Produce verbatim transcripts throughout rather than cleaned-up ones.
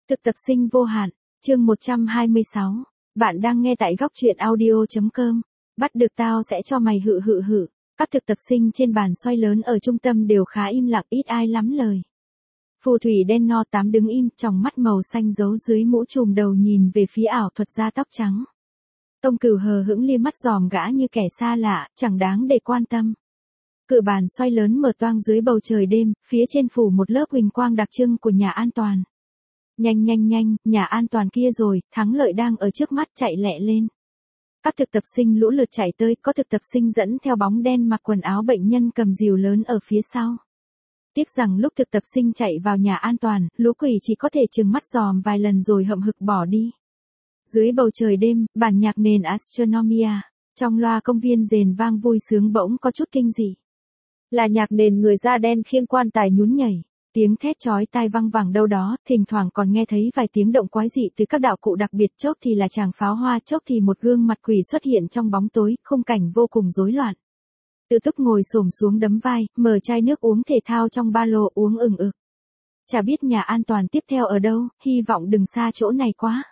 Thực tập sinh vô hạn, chương một trăm hai mươi sáu. Bạn đang nghe tại góc truyện audio.com. Bắt được tao sẽ cho mày hự hự hự. Các thực tập sinh trên bàn xoay lớn ở trung tâm đều khá im lặng, ít ai lắm lời. Phù thủy đen no tám đứng im, tròng mắt màu xanh giấu dưới mũ trùm đầu nhìn về phía ảo thuật gia tóc trắng. Tông Cửu hờ hững lia mắt dòm gã như kẻ xa lạ, chẳng đáng để quan tâm. Cửa bàn xoay lớn mở toang dưới bầu trời đêm, phía trên phủ một lớp huỳnh quang đặc trưng của nhà an toàn. Nhanh nhanh nhanh, nhà an toàn kia rồi, thắng lợi đang ở trước mắt, chạy lẹ lên. Các thực tập sinh lũ lượt chạy tới, có thực tập sinh dẫn theo bóng đen mặc quần áo bệnh nhân cầm rìu lớn ở phía sau. Tiếc rằng lúc thực tập sinh chạy vào nhà an toàn, lũ quỷ chỉ có thể trừng mắt dòm vài lần rồi hậm hực bỏ đi. Dưới bầu trời đêm, bản nhạc nền Astronomia, trong loa công viên rền vang vui sướng bỗng có chút kinh dị. Là nhạc nền người da đen khiêng quan tài nhún nhảy. Tiếng thét chói tai văng vẳng đâu đó, thỉnh thoảng còn nghe thấy vài tiếng động quái dị từ các đạo cụ đặc biệt, chốc thì là tràng pháo hoa, chốc thì một gương mặt quỷ xuất hiện trong bóng tối, khung cảnh vô cùng rối loạn. Từ Túc ngồi xổm xuống đấm vai, mở chai nước uống thể thao trong ba lô uống ừng ực. Chả biết nhà an toàn tiếp theo ở đâu, hy vọng đừng xa chỗ này quá.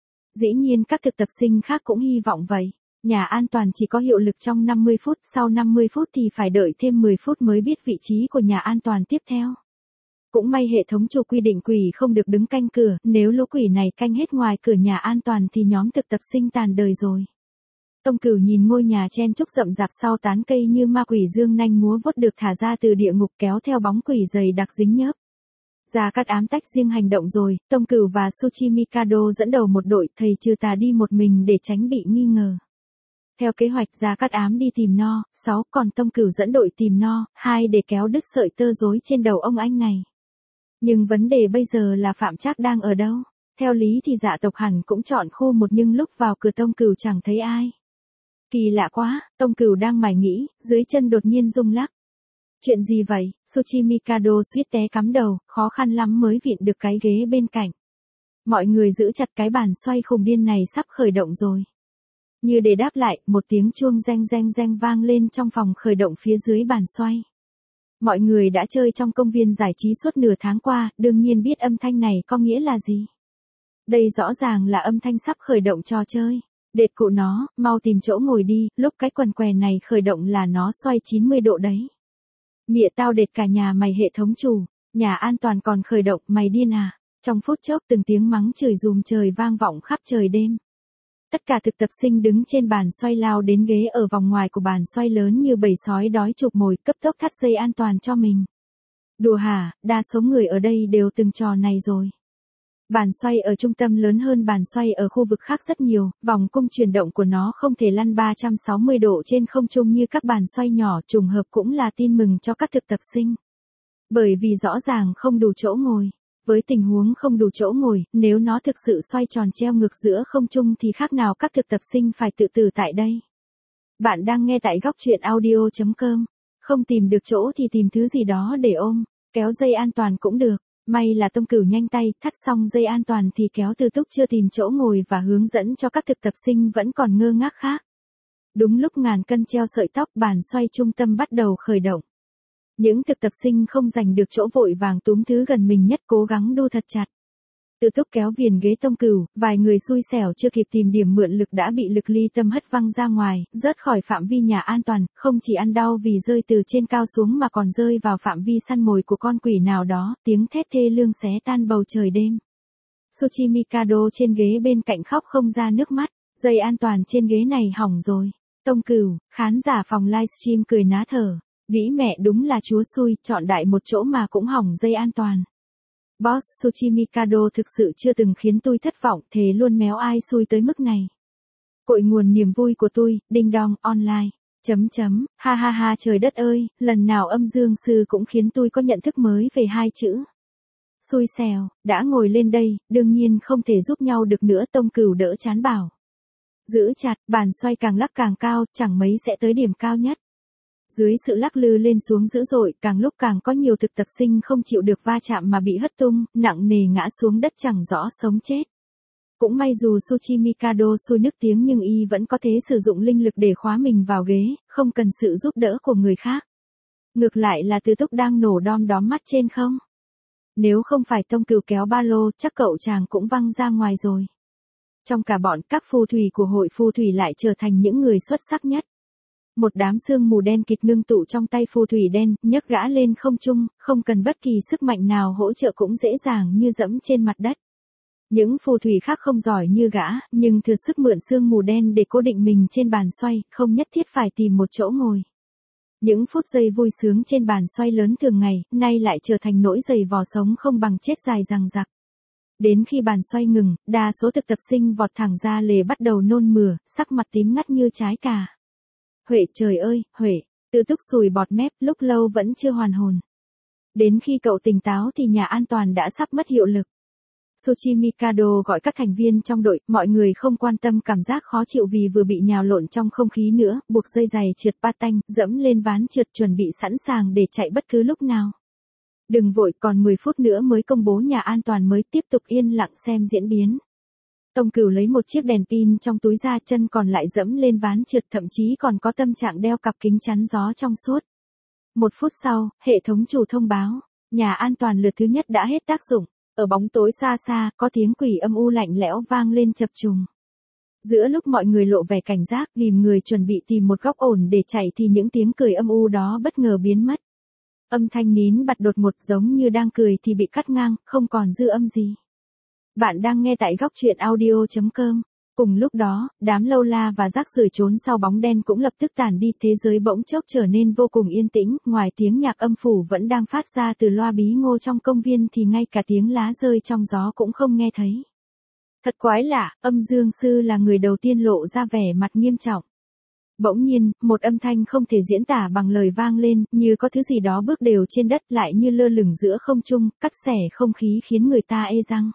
Dĩ nhiên các thực tập sinh khác cũng hy vọng vậy. Nhà an toàn chỉ có hiệu lực trong năm mươi phút, sau năm mươi phút thì phải đợi thêm mười phút mới biết vị trí của nhà an toàn tiếp theo. Cũng may hệ thống chủ quy định quỷ không được đứng canh cửa, nếu lũ quỷ này canh hết ngoài cửa nhà an toàn thì nhóm thực tập sinh tàn đời rồi. Tông Cửu nhìn ngôi nhà chen chúc rậm rạp sau tán cây như ma quỷ dương nanh múa vuốt được thả ra từ địa ngục kéo theo bóng quỷ dày đặc dính nhớp. Gia Cát Ám tách riêng hành động rồi, Tông Cửu và Suchi Mikado dẫn đầu một đội, thầy trừ tà đi một mình để tránh bị nghi ngờ. Theo kế hoạch Gia Cát Ám đi tìm No, sáu, còn Tông Cửu dẫn đội tìm No, hai để kéo đứt sợi tơ rối trên đầu ông anh này. Nhưng vấn đề bây giờ là Phạm Trác đang ở đâu? Theo lý thì dạ tộc hẳn cũng chọn khu một, nhưng lúc vào cửa Tông Cửu chẳng thấy ai. Kỳ lạ quá, Tông Cửu đang mải nghĩ, dưới chân đột nhiên rung lắc. Chuyện gì vậy? Suchi Mikado suýt té cắm đầu, khó khăn lắm mới vịn được cái ghế bên cạnh. Mọi người giữ chặt cái bàn xoay khùng điên này sắp khởi động rồi. Như để đáp lại, một tiếng chuông reng reng reng vang lên trong phòng khởi động phía dưới bàn xoay. Mọi người đã chơi trong công viên giải trí suốt nửa tháng qua, đương nhiên biết âm thanh này có nghĩa là gì. Đây rõ ràng là âm thanh sắp khởi động trò chơi. Đệt cụ nó, mau tìm chỗ ngồi đi, lúc cái quần què này khởi động là nó xoay chín mươi độ đấy. Mịa tao đệt cả nhà mày hệ thống chủ, nhà an toàn còn khởi động, mày điên à. Trong phút chốc từng tiếng mắng chửi rùm trời vang vọng khắp trời đêm. Tất cả thực tập sinh đứng trên bàn xoay lao đến ghế ở vòng ngoài của bàn xoay lớn như bầy sói đói chụp mồi, cấp tốc thắt dây an toàn cho mình. Đùa hả, đa số người ở đây đều từng trò này rồi. Bàn xoay ở trung tâm lớn hơn bàn xoay ở khu vực khác rất nhiều, vòng cung chuyển động của nó không thể lăn ba trăm sáu mươi độ trên không trung như các bàn xoay nhỏ, trùng hợp cũng là tin mừng cho các thực tập sinh. Bởi vì rõ ràng không đủ chỗ ngồi. Với tình huống không đủ chỗ ngồi, nếu nó thực sự xoay tròn treo ngược giữa không trung thì khác nào các thực tập sinh phải tự tử tại đây. Bạn đang nghe tại góc truyện audio.com. Không tìm được chỗ thì tìm thứ gì đó để ôm, kéo dây an toàn cũng được. May là Tông Cửu nhanh tay, thắt xong dây an toàn thì kéo Từ Túc chưa tìm chỗ ngồi và hướng dẫn cho các thực tập sinh vẫn còn ngơ ngác khác. Đúng lúc ngàn cân treo sợi tóc, bàn xoay trung tâm bắt đầu khởi động. Những thực tập sinh không giành được chỗ vội vàng túm thứ gần mình nhất cố gắng đu thật chặt. Từ Túc kéo viền ghế Tông Cửu, vài người xui xẻo chưa kịp tìm điểm mượn lực đã bị lực ly tâm hất văng ra ngoài, rớt khỏi phạm vi nhà an toàn, không chỉ ăn đau vì rơi từ trên cao xuống mà còn rơi vào phạm vi săn mồi của con quỷ nào đó, tiếng thét thê lương xé tan bầu trời đêm. Suchi Mikado trên ghế bên cạnh khóc không ra nước mắt, dây an toàn trên ghế này hỏng rồi. Tông Cửu, khán giả phòng livestream cười ná thở. Vĩ mẹ đúng là chúa xui, chọn đại một chỗ mà cũng hỏng dây an toàn. Boss Suchi Mikado thực sự chưa từng khiến tôi thất vọng, thề luôn méo ai xui tới mức này. Cội nguồn niềm vui của tôi, đinh đong, online. Chấm chấm, ha ha ha trời đất ơi, lần nào âm dương sư cũng khiến tôi có nhận thức mới về hai chữ. Xui xẻo, đã ngồi lên đây, đương nhiên không thể giúp nhau được nữa, Tông Cửu đỡ chán bảo. Giữ chặt, bàn xoay càng lắc càng cao, chẳng mấy sẽ tới điểm cao nhất. Dưới sự lắc lư lên xuống dữ dội, càng lúc càng có nhiều thực tập sinh không chịu được va chạm mà bị hất tung, nặng nề ngã xuống đất chẳng rõ sống chết. Cũng may dù Suchi Mikado xui nức tiếng nhưng y vẫn có thể sử dụng linh lực để khóa mình vào ghế, không cần sự giúp đỡ của người khác. Ngược lại là Từ Túc đang nổ đom đóm mắt trên không. Nếu không phải Tông Cửu kéo ba lô, chắc cậu chàng cũng văng ra ngoài rồi. Trong cả bọn, các phù thủy của hội phù thủy lại trở thành những người xuất sắc nhất. Một đám sương mù đen kịt ngưng tụ trong tay phù thủy đen, nhấc gã lên không trung, không cần bất kỳ sức mạnh nào hỗ trợ cũng dễ dàng như dẫm trên mặt đất. Những phù thủy khác không giỏi như gã, nhưng thừa sức mượn sương mù đen để cố định mình trên bàn xoay, không nhất thiết phải tìm một chỗ ngồi. Những phút giây vui sướng trên bàn xoay lớn thường ngày, nay lại trở thành nỗi dày vò sống không bằng chết dài dằng dặc. Đến khi bàn xoay ngừng, đa số thực tập sinh vọt thẳng ra lề bắt đầu nôn mửa, sắc mặt tím ngắt như trái cà. Huệ, trời ơi, Huệ, Tự Túc sùi bọt mép, lúc lâu vẫn chưa hoàn hồn. Đến khi cậu tỉnh táo thì nhà an toàn đã sắp mất hiệu lực. Suchi Mikado gọi các thành viên trong đội, mọi người không quan tâm cảm giác khó chịu vì vừa bị nhào lộn trong không khí nữa, buộc dây giày trượt patin, dẫm lên ván trượt chuẩn bị sẵn sàng để chạy bất cứ lúc nào. Đừng vội, còn mười phút nữa mới công bố nhà an toàn mới tiếp tục yên lặng xem diễn biến. Tông Cửu lấy một chiếc đèn pin trong túi ra, chân còn lại dẫm lên ván trượt, thậm chí còn có tâm trạng đeo cặp kính chắn gió trong suốt. Một phút sau, hệ thống chủ thông báo, nhà an toàn lượt thứ nhất đã hết tác dụng. Ở bóng tối xa xa, có tiếng quỷ âm u lạnh lẽo vang lên chập trùng. Giữa lúc mọi người lộ vẻ cảnh giác, ghìm người chuẩn bị tìm một góc ổn để chạy thì những tiếng cười âm u đó bất ngờ biến mất. Âm thanh nín bặt đột ngột, giống như đang cười thì bị cắt ngang, không còn dư âm gì. Bạn đang nghe tại góc truyện audio chấm com. Cùng lúc đó, đám lâu la và rác rưởi trốn sau bóng đen cũng lập tức tản đi, thế giới bỗng chốc trở nên vô cùng yên tĩnh, ngoài tiếng nhạc âm phủ vẫn đang phát ra từ loa bí ngô trong công viên thì ngay cả tiếng lá rơi trong gió cũng không nghe thấy. Thật quái lạ, âm dương sư là người đầu tiên lộ ra vẻ mặt nghiêm trọng. Bỗng nhiên, một âm thanh không thể diễn tả bằng lời vang lên, như có thứ gì đó bước đều trên đất lại như lơ lửng giữa không trung, cắt xẻ không khí khiến người ta ê răng.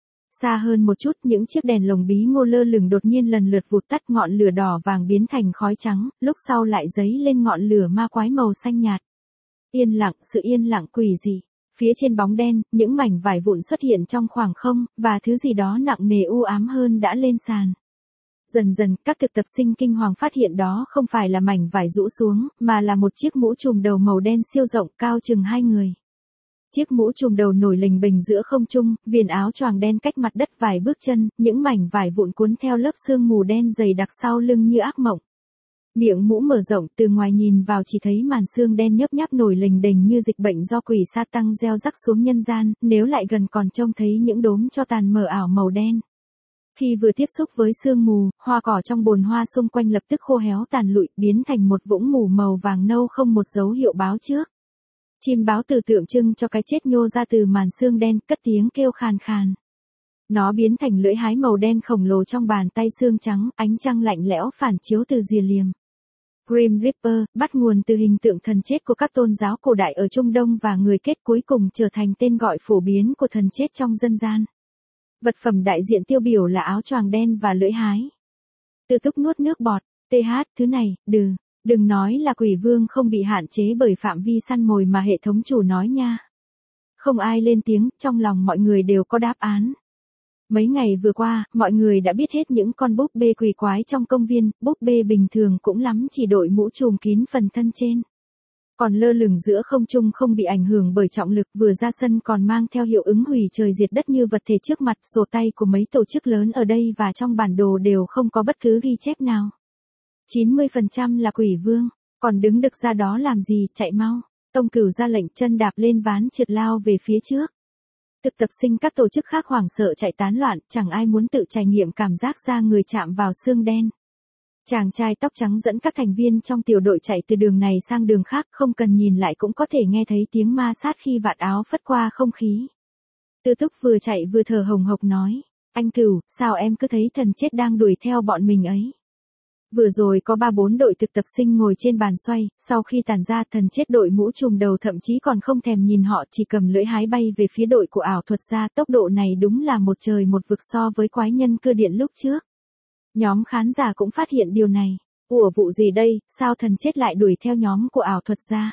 Xa hơn một chút, những chiếc đèn lồng bí ngô lơ lửng đột nhiên lần lượt vụt tắt, ngọn lửa đỏ vàng biến thành khói trắng, lúc sau lại dấy lên ngọn lửa ma quái màu xanh nhạt. Yên lặng, sự yên lặng quỷ dị. Phía trên bóng đen, những mảnh vải vụn xuất hiện trong khoảng không, và thứ gì đó nặng nề u ám hơn đã lên sàn. Dần dần, các thực tập sinh kinh hoàng phát hiện đó không phải là mảnh vải rũ xuống, mà là một chiếc mũ trùm đầu màu đen siêu rộng, cao chừng hai người. Chiếc mũ trùm đầu nổi lềnh bềnh giữa không trung, viền áo choàng đen cách mặt đất vài bước chân, những mảnh vải vụn cuốn theo lớp sương mù đen dày đặc sau lưng như ác mộng. Miệng mũ mở rộng, từ ngoài nhìn vào chỉ thấy màn sương đen nhấp nháp nổi lềnh đềnh như dịch bệnh do quỷ sa tăng gieo rắc xuống nhân gian, nếu lại gần còn trông thấy những đốm tro tàn mờ ảo màu đen. Khi vừa tiếp xúc với sương mù, hoa cỏ trong bồn hoa xung quanh lập tức khô héo tàn lụi, biến thành một vũng mù màu vàng nâu không một dấu hiệu báo trước. Chim báo từ tượng trưng cho cái chết nhô ra từ màn sương đen, cất tiếng kêu khàn khàn. Nó biến thành lưỡi hái màu đen khổng lồ trong bàn tay xương trắng, ánh trăng lạnh lẽo phản chiếu từ rìa liềm. Grim Reaper, bắt nguồn từ hình tượng thần chết của các tôn giáo cổ đại ở Trung Đông và người kết cuối cùng trở thành tên gọi phổ biến của thần chết trong dân gian. Vật phẩm đại diện tiêu biểu là áo choàng đen và lưỡi hái. Từ Túc nuốt nước bọt, th, thứ này, đừ, đừng nói là quỷ vương không bị hạn chế bởi phạm vi săn mồi mà hệ thống chủ nói nha. Không ai lên tiếng, trong lòng mọi người đều có đáp án. Mấy ngày vừa qua, mọi người đã biết hết những con búp bê quỷ quái trong công viên, búp bê bình thường cũng lắm chỉ đội mũ trùm kín phần thân trên. Còn lơ lửng giữa không trung không bị ảnh hưởng bởi trọng lực, vừa ra sân còn mang theo hiệu ứng hủy trời diệt đất như vật thể trước mặt, sổ tay của mấy tổ chức lớn ở đây và trong bản đồ đều không có bất cứ ghi chép nào. chín mươi phần trăm là quỷ vương, còn đứng đực ra đó làm gì, chạy mau. Tông Cửu ra lệnh, chân đạp lên ván trượt lao về phía trước. Thực tập sinh các tổ chức khác hoảng sợ chạy tán loạn, chẳng ai muốn tự trải nghiệm cảm giác da người chạm vào xương đen. Chàng trai tóc trắng dẫn các thành viên trong tiểu đội chạy từ đường này sang đường khác, không cần nhìn lại cũng có thể nghe thấy tiếng ma sát khi vạt áo phất qua không khí. Tư Túc vừa chạy vừa thở hồng hộc nói, anh Cửu, sao em cứ thấy thần chết đang đuổi theo bọn mình ấy? Vừa rồi có ba bốn đội thực tập sinh ngồi trên bàn xoay, sau khi tản ra thần chết đội mũ trùm đầu thậm chí còn không thèm nhìn họ, chỉ cầm lưỡi hái bay về phía đội của ảo thuật gia, tốc độ này đúng là một trời một vực so với quái nhân cơ điện lúc trước. Nhóm khán giả cũng phát hiện điều này. Ủa vụ gì đây, sao thần chết lại đuổi theo nhóm của ảo thuật gia?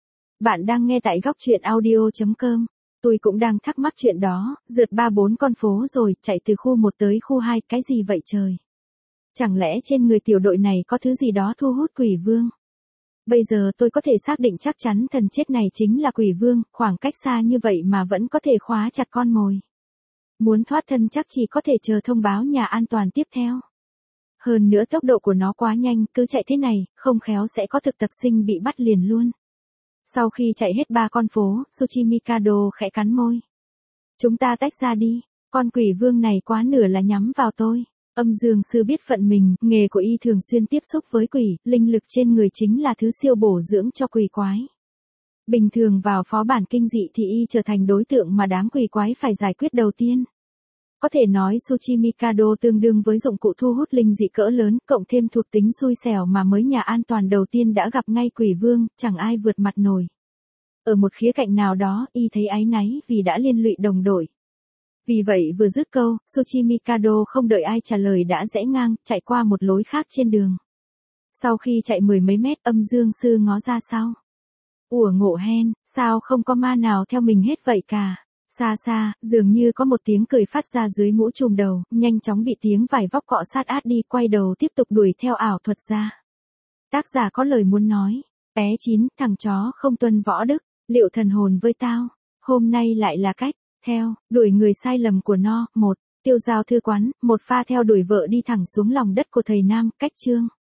Bạn đang nghe tại góc truyện audio chấm com. Tôi cũng đang thắc mắc chuyện đó, rượt ba bốn con phố rồi, chạy từ khu một tới khu hai, cái gì vậy trời? Chẳng lẽ trên người tiểu đội này có thứ gì đó thu hút quỷ vương? Bây giờ tôi có thể xác định chắc chắn thần chết này chính là quỷ vương, khoảng cách xa như vậy mà vẫn có thể khóa chặt con mồi. Muốn thoát thân chắc chỉ có thể chờ thông báo nhà an toàn tiếp theo. Hơn nữa tốc độ của nó quá nhanh, cứ chạy thế này, không khéo sẽ có thực tập sinh bị bắt liền luôn. Sau khi chạy hết ba con phố, Tsuchimikado khẽ cắn môi. Chúng ta tách ra đi, con quỷ vương này quá nửa là nhắm vào tôi. Âm dương sư biết phận mình, nghề của y thường xuyên tiếp xúc với quỷ, linh lực trên người chính là thứ siêu bổ dưỡng cho quỷ quái. Bình thường vào phó bản kinh dị thì y trở thành đối tượng mà đám quỷ quái phải giải quyết đầu tiên. Có thể nói Tsuchimikado tương đương với dụng cụ thu hút linh dị cỡ lớn, cộng thêm thuộc tính xui xẻo mà mới nhà an toàn đầu tiên đã gặp ngay quỷ vương, chẳng ai vượt mặt nổi. Ở một khía cạnh nào đó, y thấy áy náy vì đã liên lụy đồng đội. Vì vậy vừa dứt câu, Tsuchimikado không đợi ai trả lời đã rẽ ngang, chạy qua một lối khác trên đường. Sau khi chạy mười mấy mét, âm dương sư ngó ra sau. Ủa ngộ hen, sao không có ma nào theo mình hết vậy cả? Xa xa, dường như có một tiếng cười phát ra dưới mũ trùm đầu, nhanh chóng bị tiếng vải vóc cọ sát át đi, quay đầu tiếp tục đuổi theo ảo thuật ra. Tác giả có lời muốn nói. Bé chín, thằng chó không tuân võ đức, liệu thần hồn với tao, hôm nay lại là cách, theo, đuổi người sai lầm của nó, một, tiêu giao thư quán, một pha theo đuổi vợ đi thẳng xuống lòng đất của thầy Nam, cách chương.